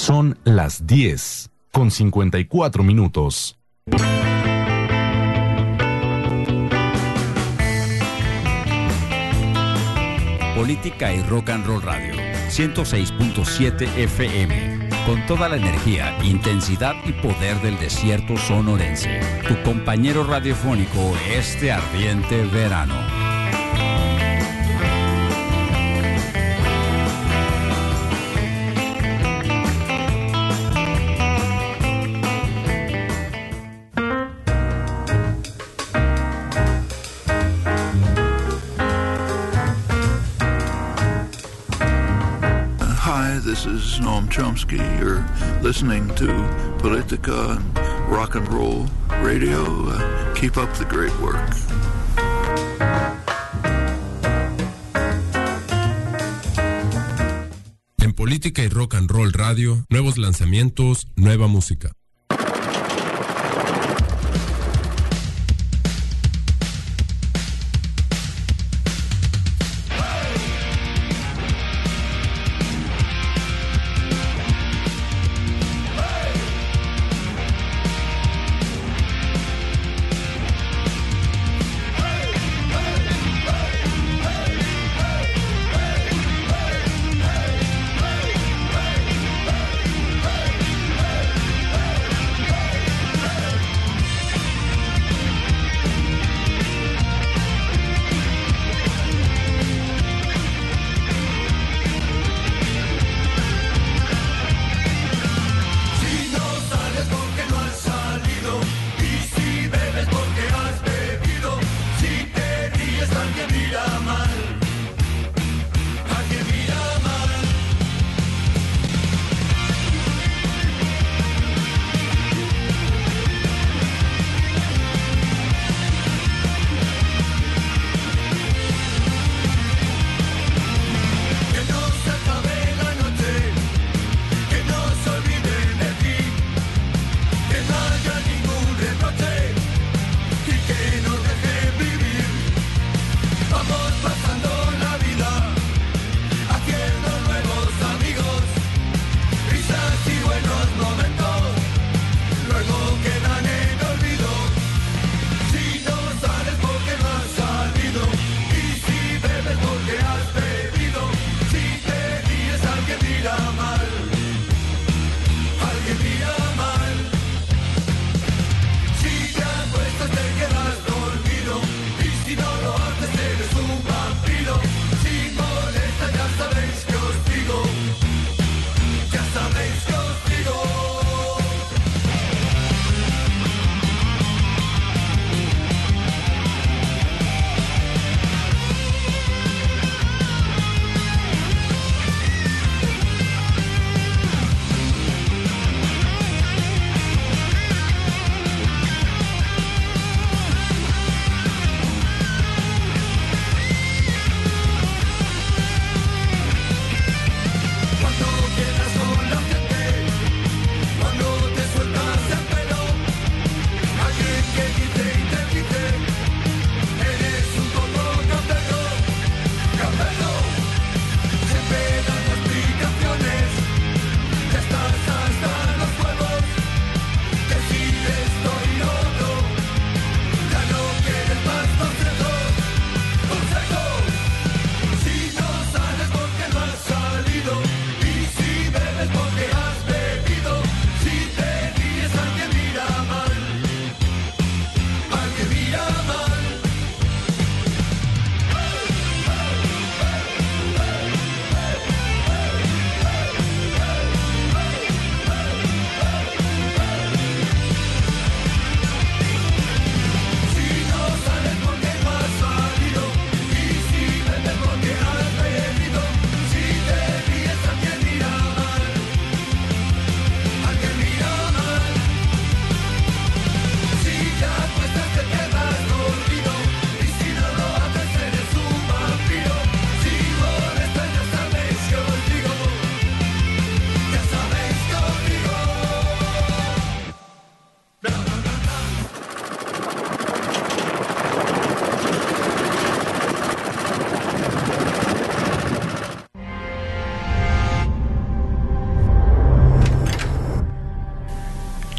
Son las 10:54. Política y Rock and Roll Radio, 106.7 FM, con toda la energía, intensidad y poder del desierto sonorense. Tu compañero radiofónico este ardiente verano. This is Noam Chomsky. You're listening to Politica and Rock and Roll Radio. Keep up the great work. En Política y Rock and Roll Radio, nuevos lanzamientos, nueva música.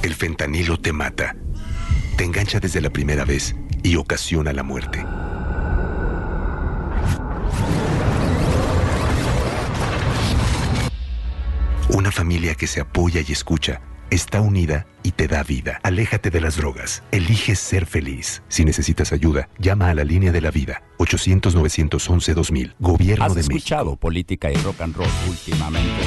El fentanilo te mata, te engancha desde la primera vez y ocasiona la muerte. Una familia que se apoya y escucha está unida y te da vida. Aléjate de las drogas. Elige ser feliz. Si necesitas ayuda, llama a la línea de la vida. 800-911-2000. Gobierno de México. ¿Has escuchado política y rock and roll últimamente?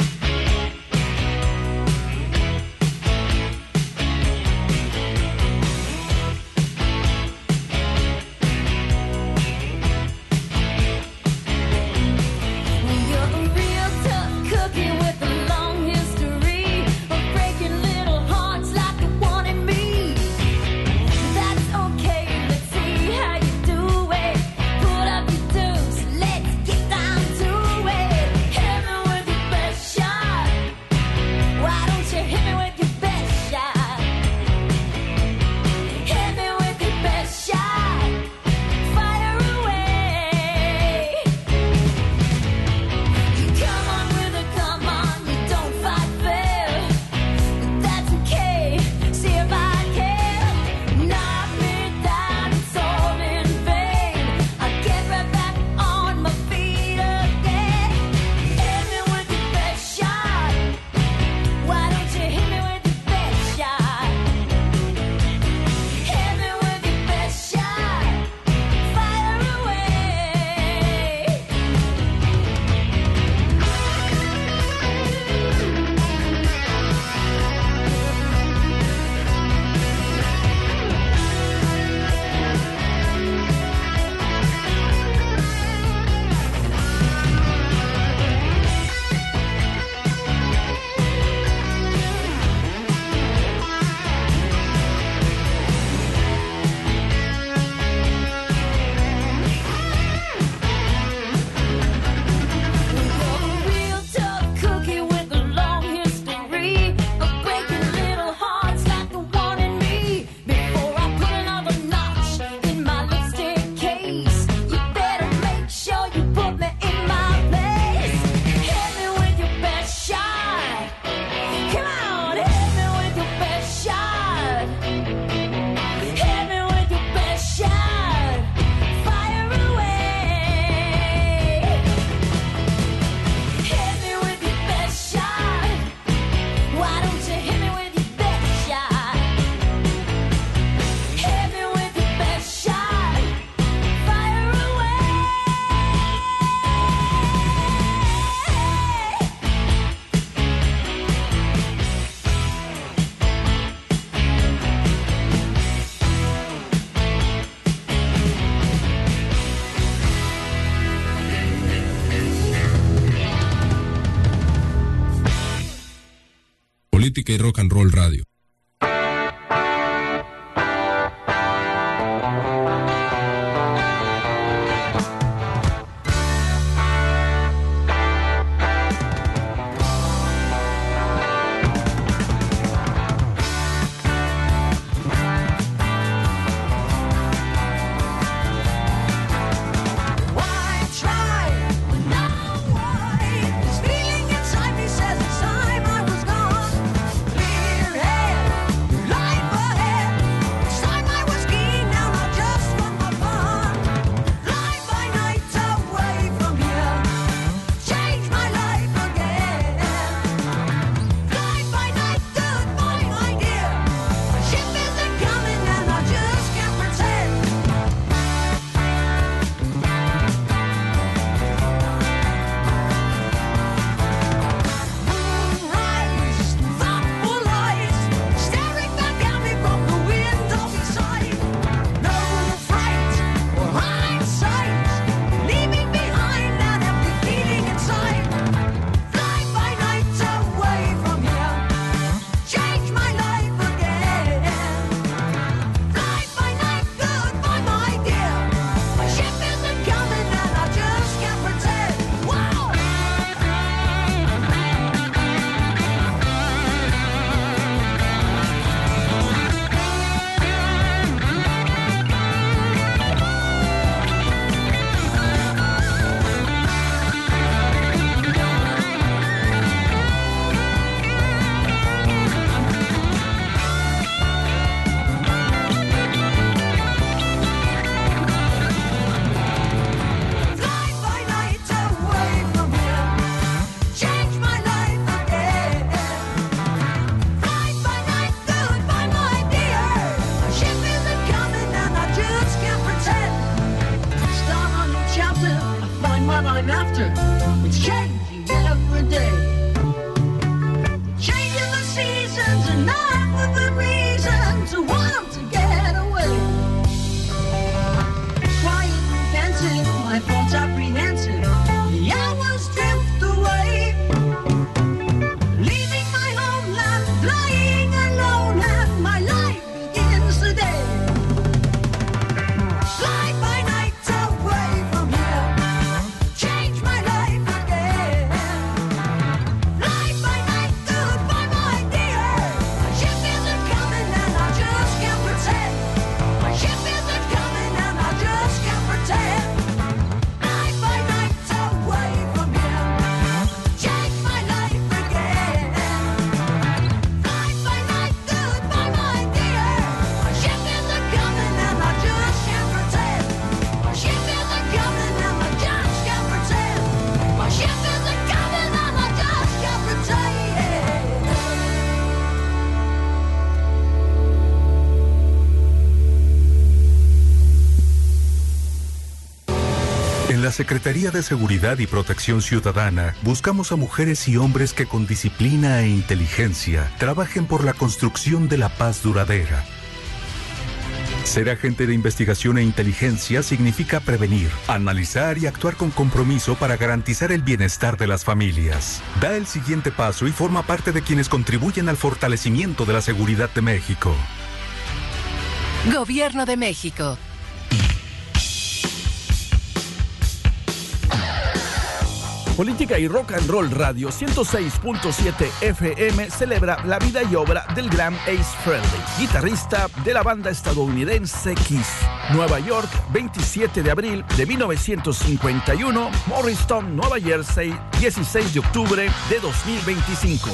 Política y Rock and Roll Radio. Hey! winter, it's changing every day. Changing the seasons and not with the reason to want to get away. Quiet and pensive, my thoughts apprehensive, the hours drift away. Leaving my homeland, flying alone, and my life begins today. Fly by night away from here, change my life again. Fly by night, goodbye my dear. My ship isn't coming and I just can't pretend. My ship isn't coming and I just can't pretend. Fly by night away from here, change my life again. Fly by night, goodbye my dear. My ship isn't coming and I just can't pretend. My ship isn't coming and I just can't pretend. My ship isn't coming and I just can't pretend. En la Secretaría de Seguridad y Protección Ciudadana buscamos a mujeres y hombres que con disciplina e inteligencia trabajen por la construcción de la paz duradera. Ser agente de investigación e inteligencia significa prevenir, analizar y actuar con compromiso para garantizar el bienestar de las familias. Da el siguiente paso y forma parte de quienes contribuyen al fortalecimiento de la seguridad de México. Gobierno de México. Política y Rock and Roll Radio 106.7 FM celebra la vida y obra del gran Ace Frehley, guitarrista de la banda estadounidense Kiss. Nueva York, 27 de abril de 1951, Morristown, Nueva Jersey, 16 de octubre de 2025.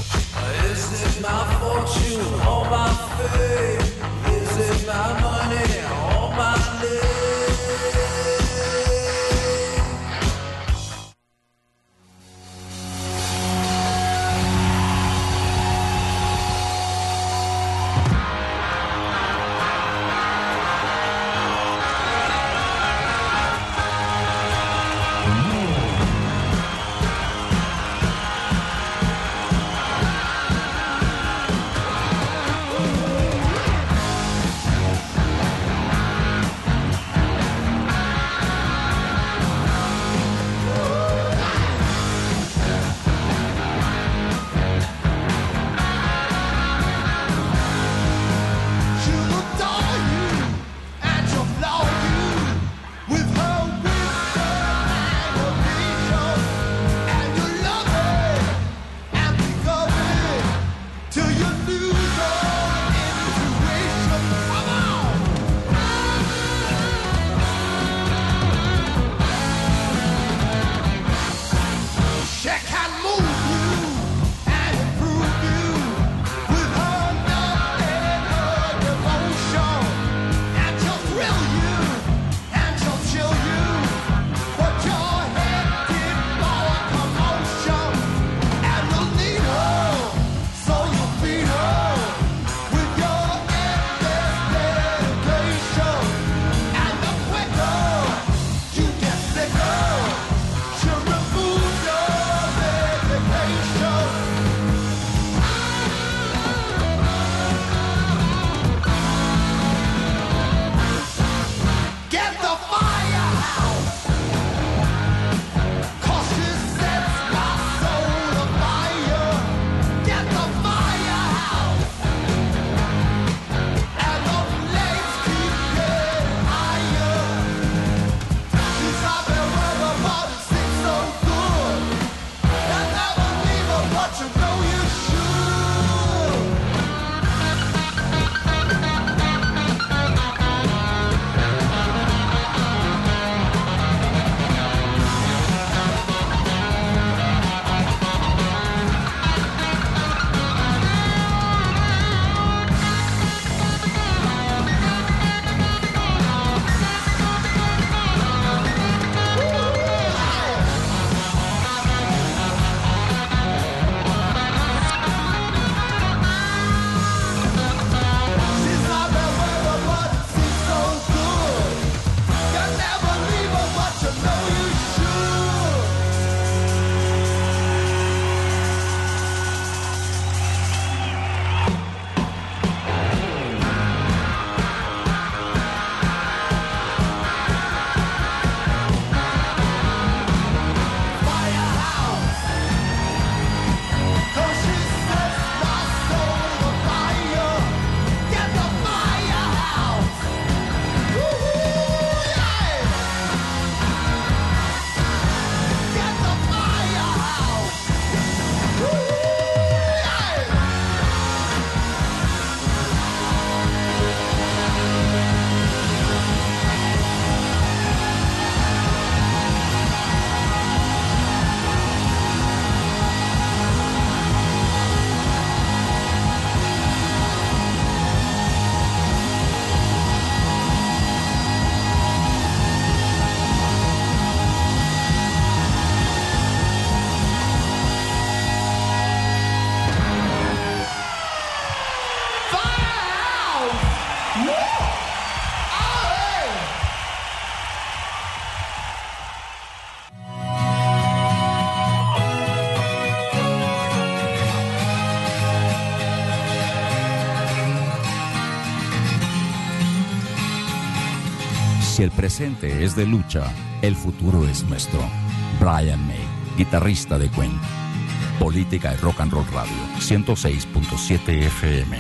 Si el presente es de lucha, el futuro es nuestro. Brian May, guitarrista de Queen. Política y Rock and Roll Radio, 106.7 FM.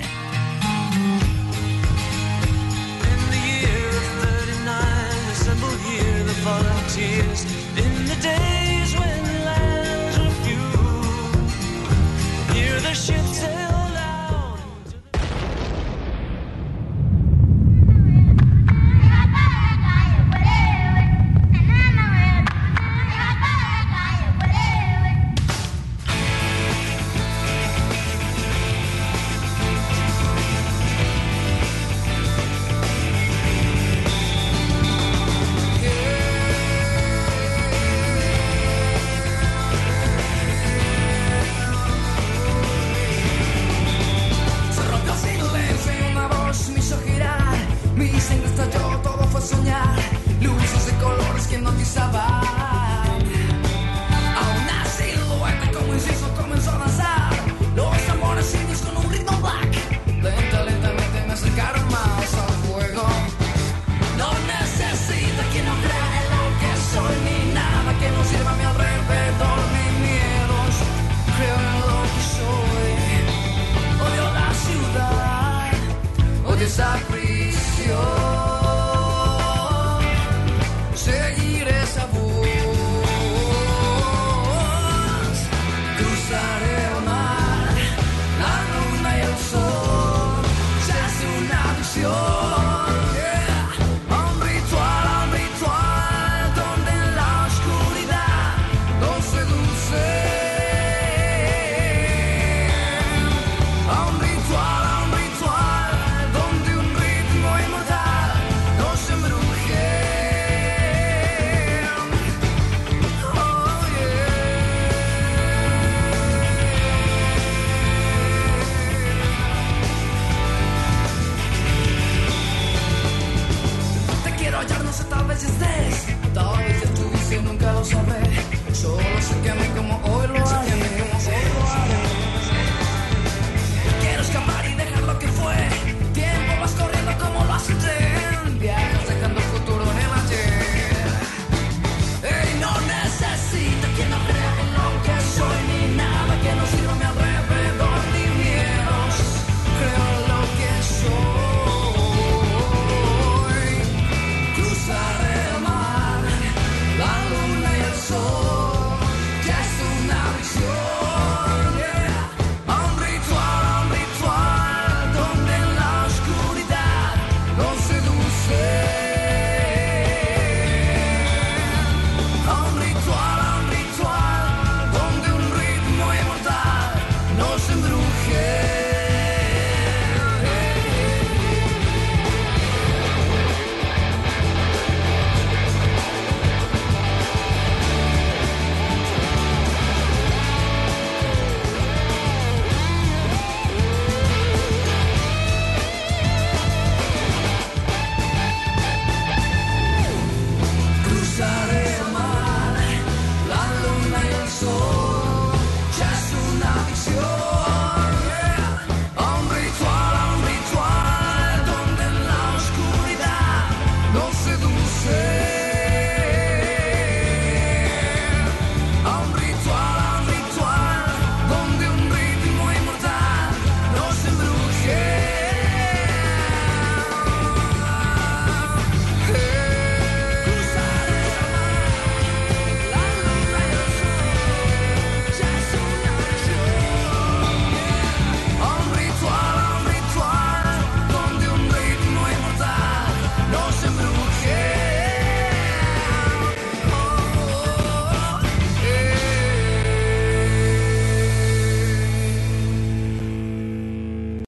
In the days when lands were few, hear the ships sail out. Mi sangre estalló, todo fue soñar. Luces de colores que hipnotizaban.